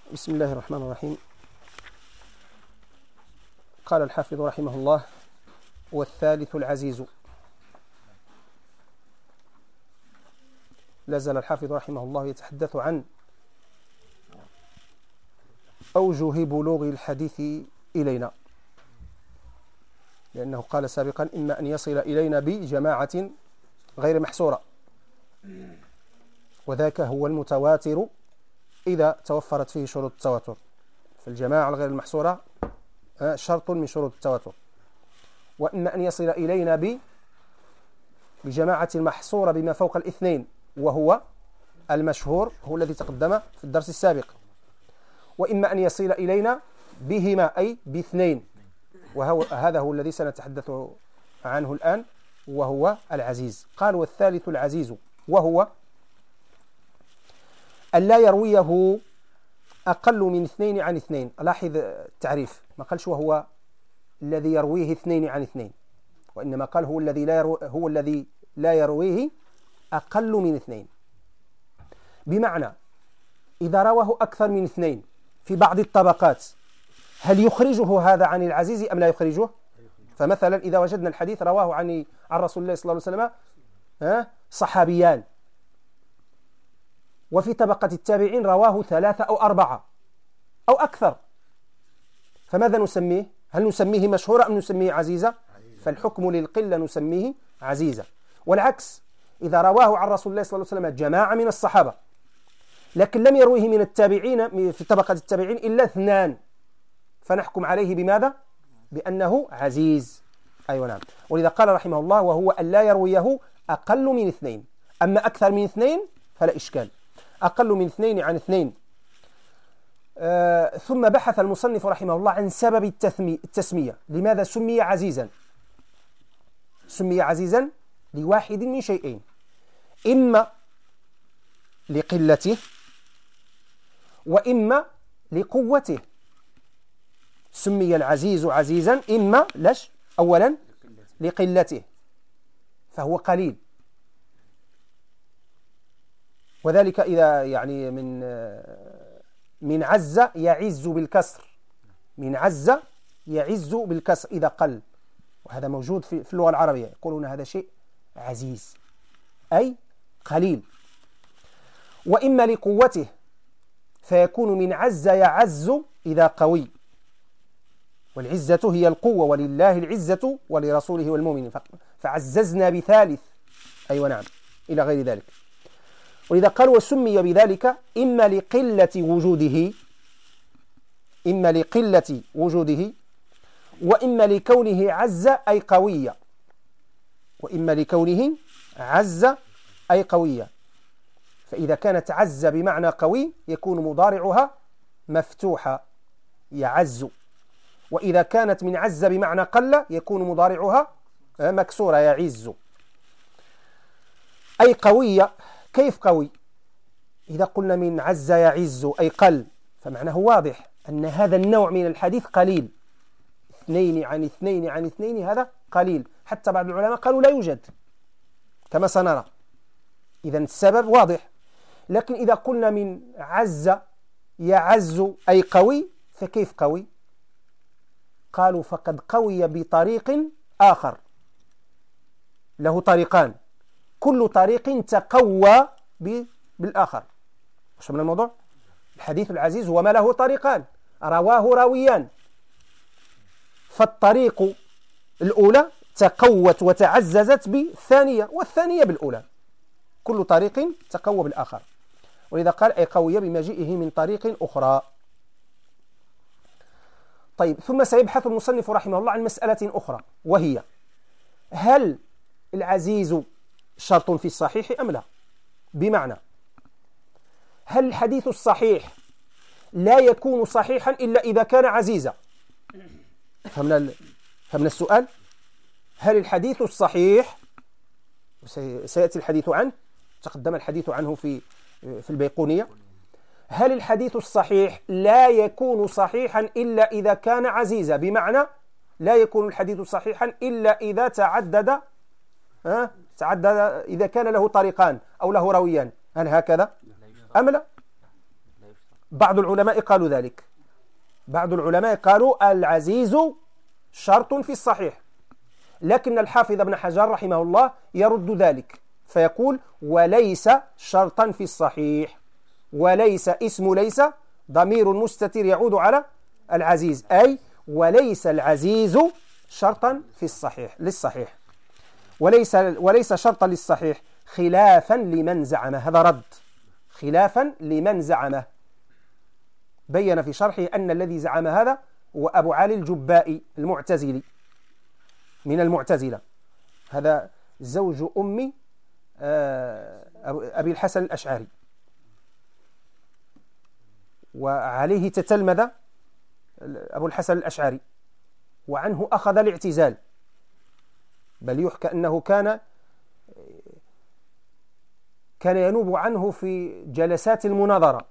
بسم الله الرحمن الرحيم. قال الحافظ رحمه الله: والثالث العزيز. لازال الحافظ رحمه الله يتحدث عن أوجه بلوغ الحديث إلينا، لأنه قال سابقا: إما أن يصل إلينا بجماعة غير محصورة، وذاك هو المتواتر إذا توفرت فيه شروط التواتر. فالجماعة الغير المحصورة شرط من شروط التواتر. وإما أن يصل إلينا بجماعة محصورة بما فوق الاثنين، وهو المشهور، هو الذي تقدم في الدرس السابق. وإما أن يصل إلينا بهما، أي باثنين، وهذا هو الذي سنتحدث عنه الآن، وهو العزيز. قال: والثالث العزيز، وهو أن لا يرويه أقل من اثنين عن اثنين. لاحظ التعريف، ما قالش وهو الذي يرويه اثنين عن اثنين، وإنما قال هو الذي لا يرويه أقل من اثنين. بمعنى إذا رواه أكثر من اثنين في بعض الطبقات، هل يخرجه هذا عن العزيز أم لا يخرجه؟ فمثلا إذا وجدنا الحديث رواه عن رسول الله صلى الله عليه وسلم صحابيان، وفي طبقة التابعين رواه 3 أو 4 أو أكثر، فماذا نسميه؟ هل نسميه مشهورا أم نسميه عزيزة؟ فالحكم للقلة، نسميه عزيزة. والعكس، إذا رواه عن رسول الله صلى الله عليه وسلم جماعة من الصحابة، لكن لم يرويه من التابعين في طبقة التابعين إلا 2، فنحكم عليه بماذا؟ بأنه عزيز. أيوة نعم. ولذا قال رحمه الله: وهو أن لا يرويه أقل من 2، أما أكثر من 2 فلا إشكال. أقل من 2 عن 2. ثم بحث المصنف رحمه الله عن سبب التسمية. لماذا سمي عزيزا؟ سمي عزيزا لواحد من شيئين: إما لقلته، وإما لقوته. سمي العزيز عزيزا إما أولا لقلته، فهو قليل، وذلك إذا يعني من عز يعز بالكسر، من عز يعز بالكسر إذا قل، وهذا موجود في اللغة العربية، يقولون هذا شيء عزيز أي قليل. وإما لقوته، فيكون من عز يعز إذا قوي، والعزة هي القوة، ولله العزة ولرسوله والمؤمنين، فعززنا بثالث. أيوة نعم، إلى غير ذلك. وإذا قال وسمي بذلك إما لقلة وجوده، وإما لكونه عز أي قوية، وإما لكونه عز أي قوية. فإذا كانت عز بمعنى قوي يكون مضارعها مفتوحة يعز، وإذا كانت من عز بمعنى قل يكون مضارعها مكسورة يعز. أي قوية. كيف قوي؟ إذا قلنا من عز يعز أي قل، فمعناه واضح أن هذا النوع من الحديث قليل. 2 عن 2 عن 2 هذا قليل، حتى بعض العلماء قالوا لا يوجد كما سنرى. إذن السبب واضح. لكن إذا قلنا من عز يعز أي قوي، فكيف قوي؟ قالوا فقد قوي بطريق آخر، له طريقان، كل طريق تقوى بالآخر. وش من الموضوع؟ الحديث العزيز هو ما له طريقان، رواه راويان، فالطريق الأولى تقوت وتعززت بالثانية، والثانية بالأولى، كل طريق تقوى بالآخر. ولذا قال أي قوية بمجيئه من طريق أخرى. طيب، ثم سيبحث المصنف رحمه الله عن مسألة أخرى، وهي: هل العزيز شرط في الصحيح أم لا؟ بمعنى هل الحديث الصحيح لا يكون صحيحا إلا إذا كان عزيزا؟ فهمنا السؤال؟ هل الحديث الصحيح، سيأتي الحديث عنه، تقدم الحديث عنه في البيقونية، هل الحديث الصحيح لا يكون صحيحا إلا إذا كان عزيزا؟ بمعنى لا يكون الحديث صحيحا إلا إذا تعدد إذا كان له طريقان أو له راويان. هل هكذا أم لا؟ بعض العلماء قالوا ذلك. بعض العلماء قالوا العزيز شرط في الصحيح، لكن الحافظ ابن حجر رحمه الله يرد ذلك فيقول وليس شرطا في الصحيح، وليس اسم ليس ضمير مستتر يعود على العزيز، أي وليس العزيز شرطا في الصحيح للصحيح، وليس شرطا للصحيح خلافا لمن زعمه. هذا رد خلافا لمن زعمه. بين في شرحه أن الذي زعم هذا هو أبو علي الجبائي المعتزلي من المعتزلة، هذا زوج أم أبي الحسن الأشعري، وعليه تتلمذ أبو الحسن الأشعري، وعنه أخذ الاعتزال، بل يحكى أنه كان ينوب عنه في جلسات المناظرة،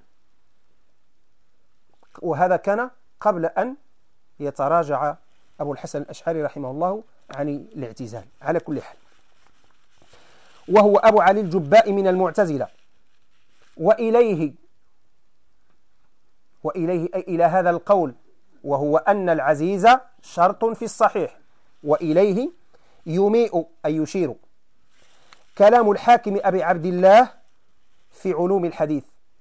وهذا كان قبل أن يتراجع أبو الحسن الأشعري رحمه الله عن الاعتزال. على كل حال، وهو أبو علي الجباء من المعتزلة، وإليه أي إلى هذا القول، وهو أن العزيز شرط في الصحيح، وإليه يميء أي يشير كلام الحاكم أبي عبد الله في علوم الحديث.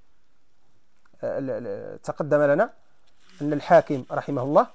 تقدم لنا أن الحاكم رحمه الله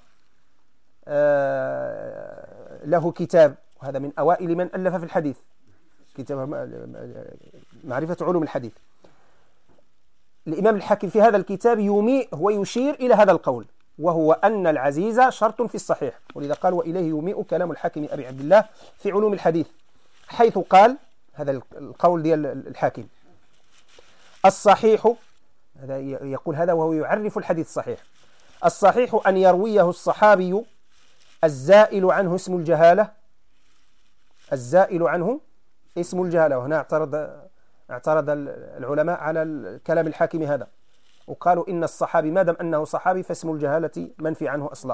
له كتاب، وهذا من أوائل من ألف في الحديث، كتاب معرفة علوم الحديث. الإمام الحاكم في هذا الكتاب يميء ويشير إلى هذا القول، وهو أن العزيز شرط في الصحيح، ولذا قال وإليه يميء كلام الحاكم أبي عبد الله في علوم الحديث، حيث قال هذا القول ديال الحاكم الصحيح، هذا يقول هذا وهو يعرف الحديث الصحيح: الصحيح أن يرويه الصحابي الزائل عنه اسم الجهالة، الزائل عنه اسم الجهالة. وهنا اعترض العلماء على كلام الحاكم هذا، وقالوا إن الصحابي ما دام أنه صحابي فاسم الجهالة منفي عنه أصلا،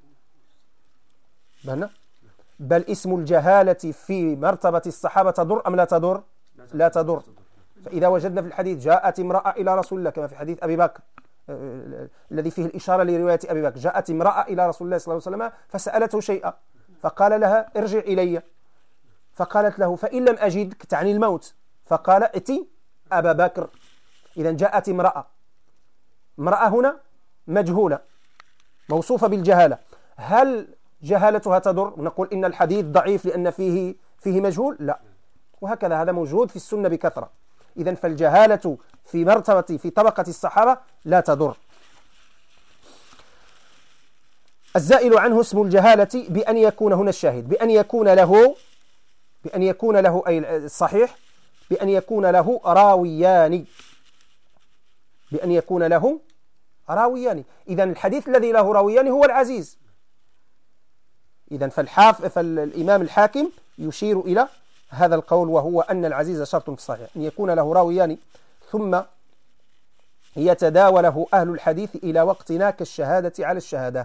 بل اسم الجهالة في مرتبة الصحابة تضر أم لا تضر؟ لا تضر. فإذا وجدنا في الحديث جاءت امرأة إلى رسول الله، كما في حديث أبي بكر الذي فيه الإشارة لرواية أبي بكر، جاءت امرأة إلى رسول الله صلى الله عليه وسلم فسألته شيئا، فقال لها ارجع إلي، فقالت له فإن لم أجدك، تعني الموت، فقال ائتي أبا بكر. إذا جاءت امرأة هنا مجهولة موصوفة بالجهالة، هل جهالتها تضر؟ نقول إن الحديث ضعيف لأن فيه مجهول؟ لا. وهكذا هذا موجود في السنة بكثرة. إذن فالجهالة في طبقة الصحابة لا تضر. الزائل عنه اسم الجهالة بأن يكون هنا الشاهد، بأن يكون له أي الصحيح، بأن يكون له راويان، بأن يكون له راويان. إذن الحديث الذي له راويان هو العزيز. إذن فالإمام الحاكم يشير إلى هذا القول، وهو أن العزيز شرط في الصحيح، أن يكون له راويان ثم يتداوله أهل الحديث إلى وقتنا كالشهادة على الشهادة.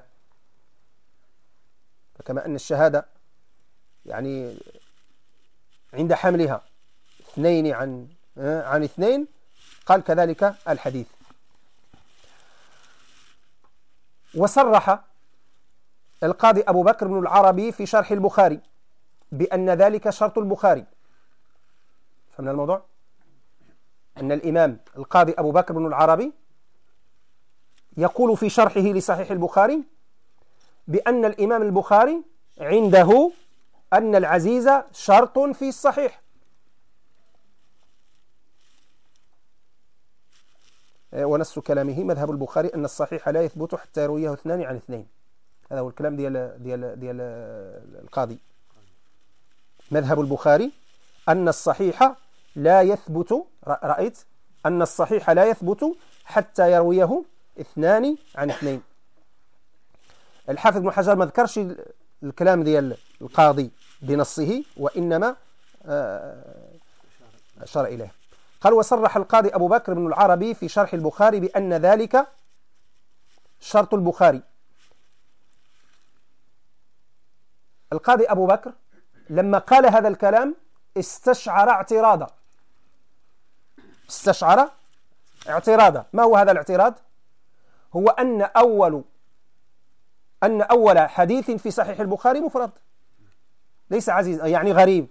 فكما أن الشهادة يعني عند حملها اثنين عن اثنين، قال كذلك الحديث. وصرح القاضي أبو بكر بن العربي في شرح البخاري بأن ذلك شرط البخاري. فهمنا الموضوع؟ أن الإمام القاضي أبو بكر بن العربي يقول في شرحه لصحيح البخاري بأن الإمام البخاري عنده أن العزيز شرط في الصحيح. ونص كلامه مذهب البخاري أن الصحيح لا يثبت حتى يرويه اثنان عن اثنين. هذا هو الكلام ديال القاضي. مذهب البخاري أن الصحيح لا يثبت، رأيت أن الصحيح لا يثبت حتى يرويه اثنان عن اثنين. الحافظ بن حجر ما ذكرش الكلام ديال القاضي بنصه، وإنما أشار إليه. قال وصرح القاضي أبو بكر بن العربي في شرح البخاري بأن ذلك شرط البخاري. القاضي أبو بكر لما قال هذا الكلام استشعر اعتراضا. ما هو هذا الاعتراض؟ هو أن أول حديث في صحيح البخاري مفرد ليس عزيز، يعني غريب،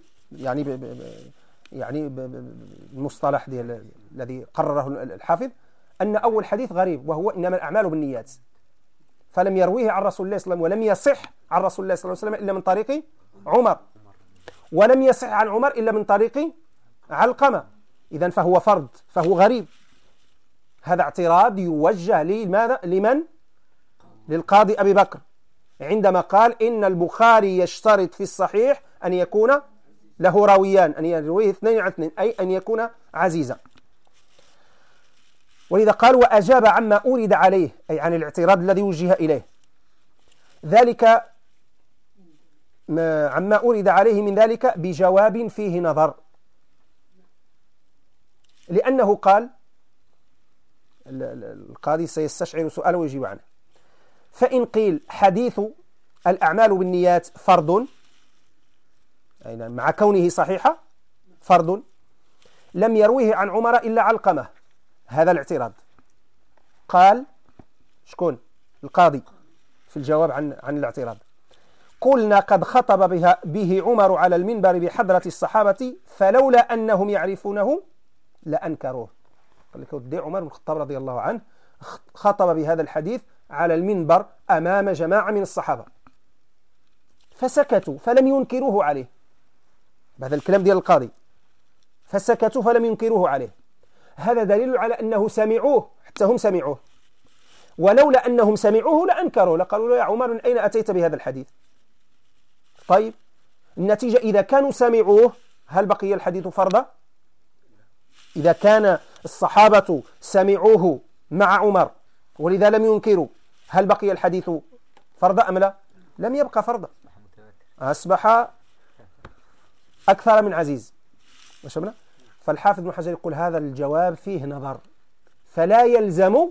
يعني المصطلح الذي قرره الحافظ أن أول حديث غريب، وهو إنما الأعمال بالنيات، فلم يرويه عن رسول الله صلى الله عليه وسلم، ولم يصح عن رسول الله صلى الله عليه وسلم إلا من طريق عمر، ولم يصح عن عمر إلا من طريق علقمة، إذن فهو فرد، فهو غريب. هذا اعتراض يوجه لمن؟ للقاضي أبي بكر، عندما قال إن البخاري يشترط في الصحيح أن يكون له راويان، أن يرويه 2 عن 2، أي أن يكون عزيزا. ولذا قال وأجاب عما أورد عليه، أي عن الاعتراض الذي وجه إليه، ذلك عما أورد عليه من ذلك بجواب فيه نظر، لأنه قال القاضي سيستشعر سؤاله ويجيب عنه. فإن قيل حديث الأعمال بالنيات فرض، مع كونه صحيحة فرض، لم يرويه عن عمر إلا علقمة، هذا الاعتراض. قال شكون؟ القاضي في الجواب عن الاعتراض: قلنا قد خطب به عمر على المنبر بحضرة الصحابة، فلولا أنهم يعرفونه لأنكروه. قال لك ودي عمر بن الخطاب رضي الله عنه خطب بهذا الحديث على المنبر أمام جماعة من الصحابة، فسكتوا فلم ينكروه عليه. هذا الكلام ديال القاضي، فسكتوا فلم ينكروه عليه، هذا دليل على أنه سمعوه، حتى هم سمعوه، ولولا أنهم سمعوه لأنكروه، لقالوا له يا عمر من أين أتيت بهذا الحديث؟ طيب النتيجة إذا كانوا سمعوه هل بقي الحديث فرضا؟ إذا كان الصحابة سمعوه مع عمر ولذا لم ينكروا، هل بقي الحديث فرضا أم لا؟ لم يبقى فرضا، أصبح أكثر من عزيز. فالحافظ ابن حجر يقول هذا الجواب فيه نظر، فلا يلزم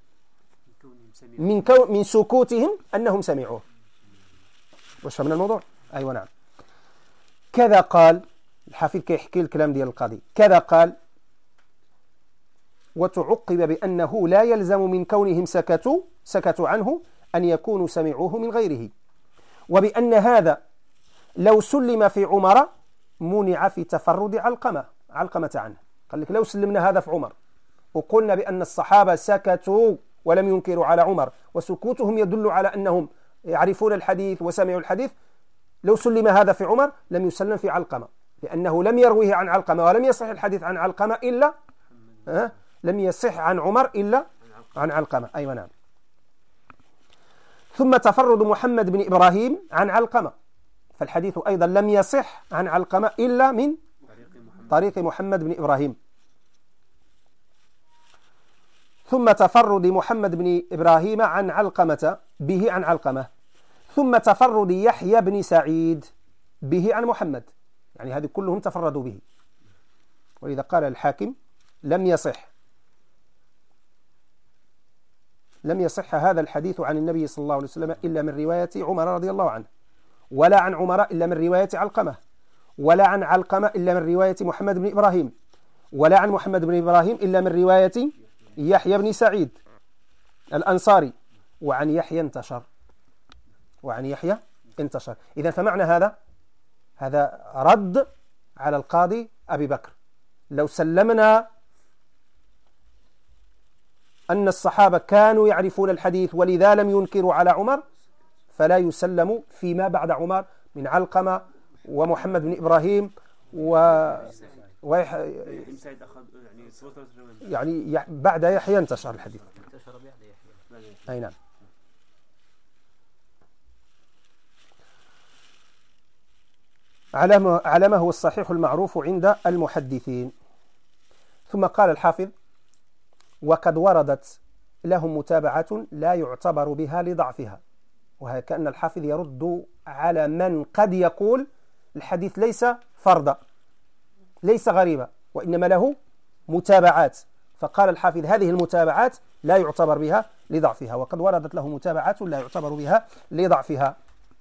من سكوتهم أنهم سمعوه. وشفنا الموضوع؟ أيوة نعم. كذا قال الحافظ كيحكي الكلام ديال القاضي، كذا قال: وتعقب بأنه لا يلزم من كونهم سكتوا عنه أن يكونوا سمعوه من غيره، وبأن هذا لو سلم في عمر منع في تفرد علقمة عنه. قال لك لو سلمنا هذا في عمر وقلنا بأن الصحابة سكتوا ولم ينكروا على عمر، وسكوتهم يدل على أنهم يعرفون الحديث وسمعوا الحديث، لو سلم هذا في عمر لم يسلم في علقمة، لأنه لم يرويه عن علقمة، ولم يصح الحديث عن علقمة إلا لم يصح عن عمر إلا عن علقمة. أيوة نعم. ثم تفرد محمد بن إبراهيم عن علقمة، فالحديث أيضا لم يصح عن علقمة إلا من طريق محمد بن إبراهيم. ثم تفرد محمد بن إبراهيم عن علقمة به عن علقمة، ثم تفرد يحيى بن سعيد به عن محمد، يعني هذه كلهم تفردوا به. ولذا قال الحاكم لم يصح هذا الحديث عن النبي صلى الله عليه وسلم إلا من رواية عمر رضي الله عنه، ولا عن عمر إلا من رواية علقمة، ولا عن علقمة إلا من رواية محمد بن إبراهيم، ولا عن محمد بن إبراهيم إلا من رواية يحيى بن سعيد الأنصاري، وعن يحيى انتشر. إذن فمعنى هذا رد على القاضي أبي بكر. لو سلمنا أن الصحابة كانوا يعرفون الحديث ولذا لم ينكروا على عمر، فلا يسلم فيما بعد عمر من علقمة ومحمد بن إبراهيم يعني بعد يحيى انتشر الحديث. أي نعم. على ما هو الصحيح المعروف عند المحدثين. ثم قال الحافظ: وقد وردت لهم متابعة لا يعتبر بها لضعفها. وكأن الحافظ يرد على من قد يقول الحديث ليس فرضا، ليس غريبا، وإنما له متابعات. فقال الحافظ: هذه المتابعات لا يعتبر بها لضعفها، وقد وردت له متابعات لا يعتبر بها لضعفها.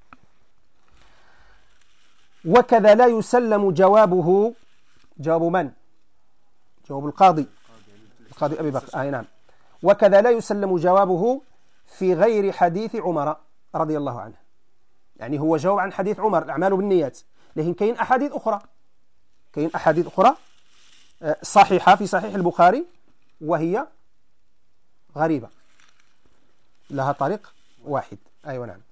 وكذا لا يسلم جوابه. جواب من؟ جواب القاضي. القاضي أبي بكر نعم. وكذا لا يسلم جوابه في غير حديث عمر رضي الله عنه. يعني هو جاوب عن حديث عمر الأعمال بالنيات، لكن كاين أحاديث أخرى صحيحة في صحيح البخاري وهي غريبة لها طريق واحد. أيوة نعم.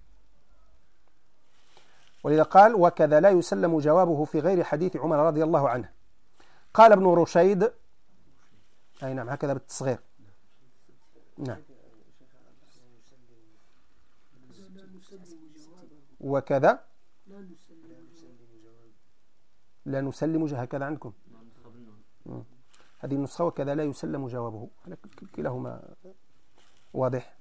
ولذا قال وكذا لا يسلم جوابه في غير حديث عمر رضي الله عنه. قال ابن رشيد أي نعم هكذا بالتصغير نعم. وكذا لا نسلم هكذا عندكم هذه النسخة وكذا لا يسلم جوابه، كلاهما واضح.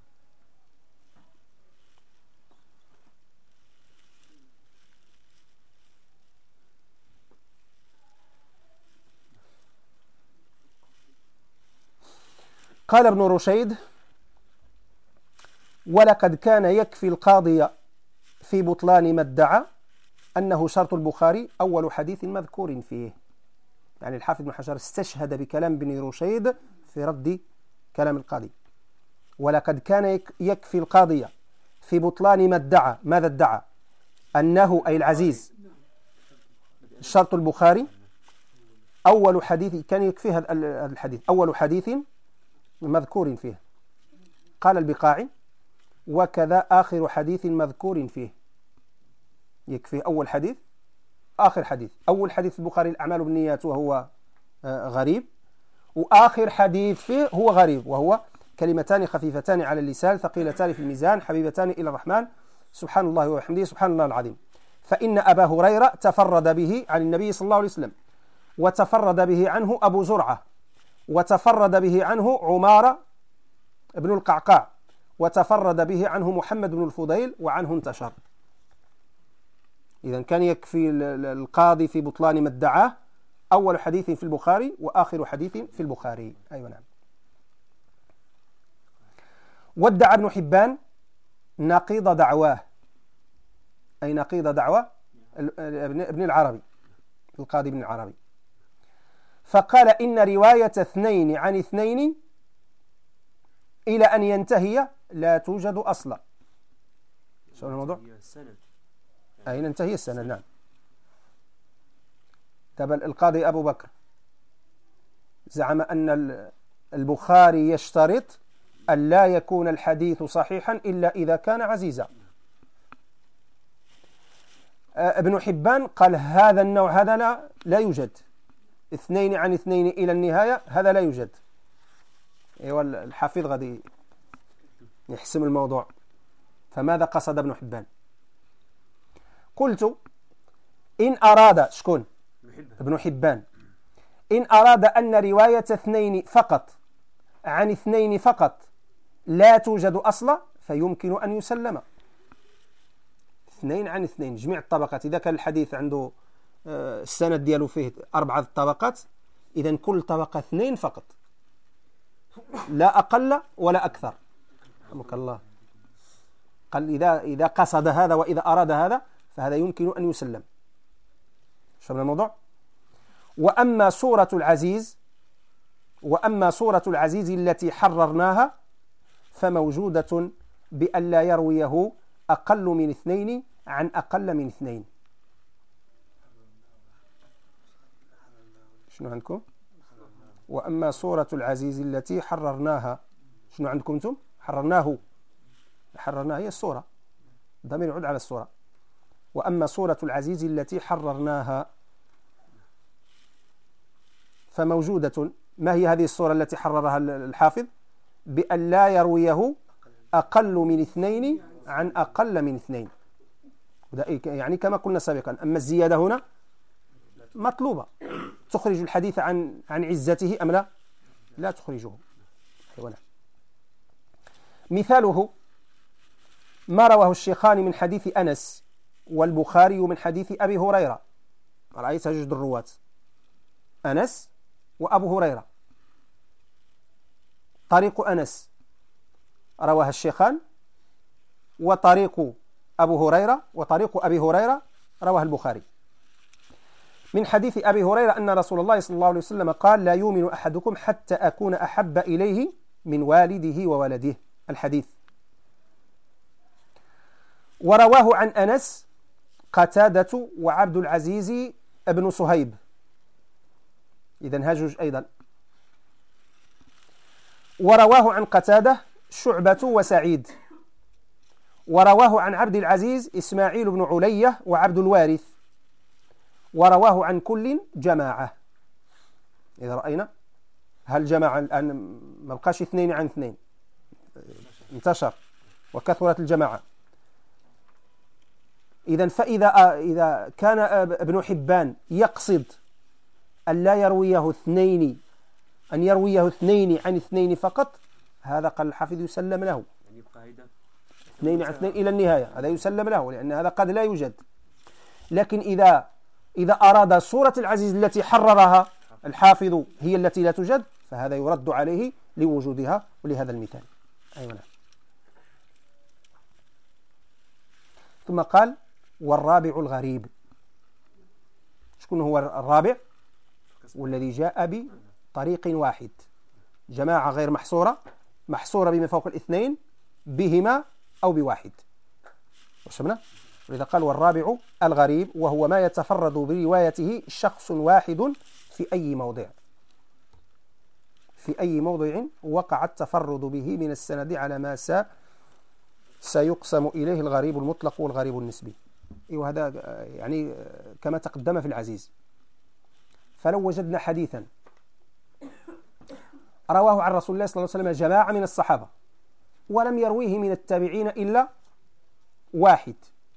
قال ابن رشيد ولقد كان يكفي القاضي في بطلان ما ادعى أنه شرط البخاري أول حديث مذكور فيه. يعني الحافظ بن حجر استشهد بكلام ابن رشيد في رد كلام القاضي. ولقد كان يكفي القاضي في بطلان ما ادعى، ماذا ادعى؟ أنه أي العزيز شرط البخاري أول حديث، كان يكفي هذا الحديث أول حديث مذكور فيه. قال البقاعي وكذا آخر حديث مذكور فيه. يكفي أول حديث آخر حديث. أول حديث في البخاري الأعمال بالنيات وهو غريب، وآخر حديث فيه هو غريب وهو كلمتان خفيفتان على اللسان ثقيلتان في الميزان حبيبتان إلى الرحمن سبحان الله وبحمده سبحان الله العظيم. فإن أبا هريرة تفرد به عن النبي صلى الله عليه وسلم، وتفرد به عنه أبو زرعة، وتفرد به عنه عمارة بن القعقاع، وتفرد به عنه محمد بن الفضيل، وعنه انتشر. إذن كان يكفي القاضي في بطلان ما ادعاه أول حديث في البخاري وآخر حديث في البخاري. أيوة نعم. وادعى ابن حبان نقيض دعواه، أي نقيض دعوى ابن العربي القاضي ابن العربي، فقال إن رواية اثنين عن اثنين إلى أن ينتهي لا توجد أصلا. شو الموضوع؟ أين انتهي السند؟ نعم. تبع القاضي أبو بكر زعم أن البخاري يشترط أن لا يكون الحديث صحيحا إلا إذا كان عزيزا. ابن حبان قال هذا النوع هذا لا يوجد، اثنين عن اثنين إلى النهاية هذا لا يوجد. أيوة الحافظ غادي يحسم الموضوع. فماذا قصد ابن حبان؟ قلت إن أراد شكون؟ ابن حبان إن أراد أن رواية اثنين فقط عن اثنين فقط لا توجد أصلا فيمكن أن يسلم. اثنين عن اثنين جميع الطبقات، إذا كان الحديث عنده السند دياله فيه 4 طبقات، إذن كل طبقة 2 فقط لا أقل ولا أكثر. رحمك الله. قال إذا قصد هذا وإذا أراد هذا فهذا يمكن أن يسلم. شبه الموضوع. وأما صورة العزيز التي حررناها فموجودة بأن لا يرويه أقل من 2 عن أقل من 2. شنو عندكم؟ وأما صورة العزيز التي حررناها، شنو عندكم انتم؟ حررناها هي الصورة، ضمير يعود على الصورة. وأما صورة العزيز التي حررناها فموجودة. ما هي هذه الصورة التي حررها الحافظ؟ بأن لا يرويه أقل من 2 عن أقل من 2. يعني كما قلنا سابقا. أما الزيادة هنا مطلوبة، تخرج الحديث عن عزته أم لا؟ لا تخرجه. مثاله ما رواه الشيخان من حديث أنس والبخاري من حديث أبي هريرة. رأيت جد الرواة أنس وأبو هريرة. طريق أنس رواها الشيخان، وطريق أبو هريرة وطريق أبي هريرة رواه البخاري. من حديث أبي هريرة أن رسول الله صلى الله عليه وسلم قال لا يؤمن أحدكم حتى أكون أحب إليه من والده وولده. الحديث. ورواه عن أنس قتادة وعبد العزيز ابن صهيب، إذن هاجج أيضا. ورواه عن قتادة شعبة وسعيد. ورواه عن عبد العزيز إسماعيل بن علية وعبد الوارث. ورواه عن كل جماعة. إذا رأينا هل جماعة الآن ما بقاش اثنين عن اثنين، انتشر وكثرت الجماعة. إذن إذا كان ابن حبان يقصد أن لا يرويه اثنين، أن يرويه اثنين عن اثنين فقط، هذا قال الحافظ يسلم له، اثنين عن اثنين إلى النهاية، هذا يسلم له، لأن هذا قد لا يوجد. لكن إذا أراد صورة العزيز التي حررها الحافظ هي التي لا توجد، فهذا يرد عليه لوجودها ولهذا المثال. أيوة. ثم قال والرابع الغريب. شكون هو الرابع؟ والذي جاء بطريق واحد، جماعة غير محصورة بما فوق الاثنين، بهما أو بواحد. وشمنا؟ ولذا قال والرابع الغريب، وهو ما يتفرد بروايته شخص واحد في أي موضع وقع التفرد به من السند على ما سيقسم إليه الغريب المطلق والغريب النسبي. وهذا يعني كما تقدم في العزيز. فلو وجدنا حديثا رواه عن رسول الله صلى الله عليه وسلم جماعة من الصحابة ولم يرويه من التابعين إلا واحد،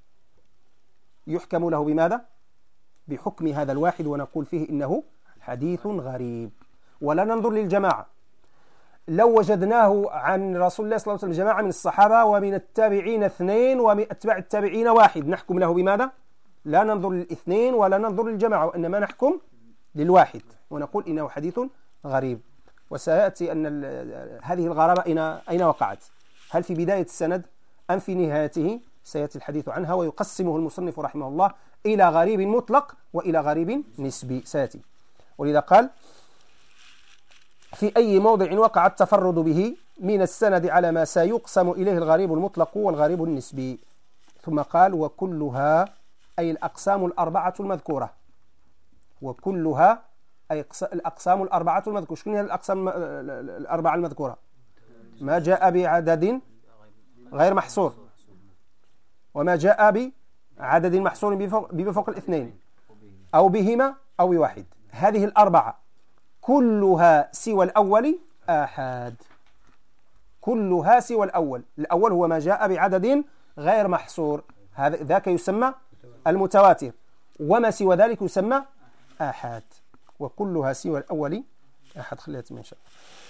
يحكم له بماذا؟ بحكم هذا الواحد، ونقول فيه إنه حديث غريب، ولا ننظر للجماعة. لو وجدناه عن رسول الله صلى الله عليه وسلم جماعة من الصحابة ومن التابعين اثنين ومن أتباع التابعين واحد، نحكم له بماذا؟ لا ننظر للاثنين ولا ننظر للجماعة، وإنما نحكم للواحد ونقول إنه حديث غريب. وسيأتي أن هذه الغرابة أين وقعت؟ هل في بداية السند أم في نهايته؟ سيأتي الحديث عنها، ويقسمه المصنف رحمه الله إلى غريب مطلق وإلى غريب نسبي، سيأتي. ولذا قال في أي موضع وقع التفرد به من السند على ما سيقسم إليه الغريب المطلق والغريب النسبي. ثم قال وكلها أي الأقسام الأربعة المذكورة، وكلها أي الأقسام الأربعة المذكورة. شكون هي الأقسام الأربعة المذكورة؟ ما جاء بعدد غير محصور، وما جاء بعدد محصور بما فوق الاثنين، أو بهما أو بواحد. هذه الأربعة كلها سوى الأول آحاد، كلها سوى الأول. الأول هو ما جاء بعدد غير محصور، ذاك يسمى المتواتر، وما سوى ذلك يسمى آحاد. وكلها سوى الأول آحاد. خليها من شاء.